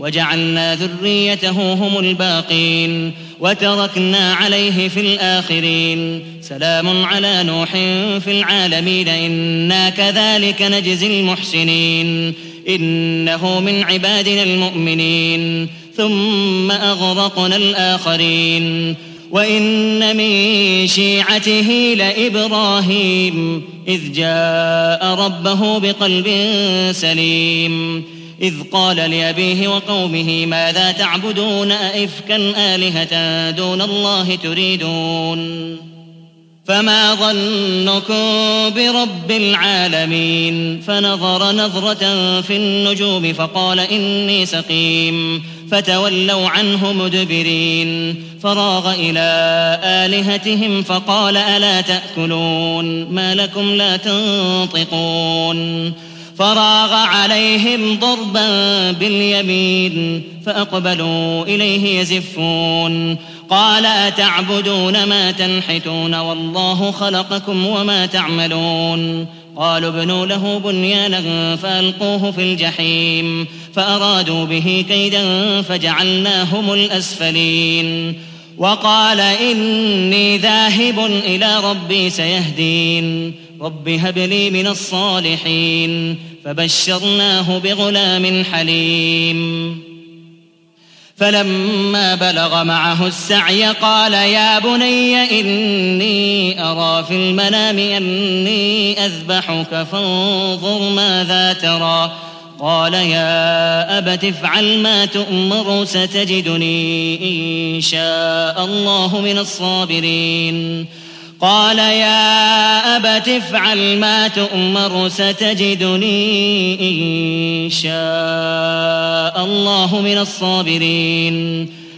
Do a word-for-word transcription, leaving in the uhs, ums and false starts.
وجعلنا ذريته هم الباقين وتركنا عليه في الآخرين سلام على نوح في العالمين إنا كذلك نجزي المحسنين إنه من عبادنا المؤمنين ثم أغرقنا الآخرين وإن من شيعته لإبراهيم إذ جاء ربه بقلب سليم إذ قال لأبيه وقومه ماذا تعبدون أئفكا آلهة دون الله تريدون فما ظنكم برب العالمين فنظر نظرة في النجوم فقال إني سقيم فتولوا عنه مدبرين فراغ إلى آلهتهم فقال ألا تأكلون ما لكم لا تنطقون فراغ عليهم ضربا باليمين فأقبلوا إليه يزفون قال أتعبدون ما تنحتون والله خلقكم وما تعملون قالوا ابنوا له بنيانا فألقوه في الجحيم فأرادوا به كيدا فجعلناهم الأسفلين وقال إني ذاهب إلى ربي سيهدين رب هب لي من الصالحين فبشرناه بغلام حليم فلما بلغ معه السعي قال يا بني إني أرى في المنام أني أذبحك فانظر ماذا ترى قال يا أبت افعل ما تؤمر ستجدني إن شاء الله من الصابرين قال يا أبت افعل ما تؤمر ستجدني إن شاء الله من الصابرين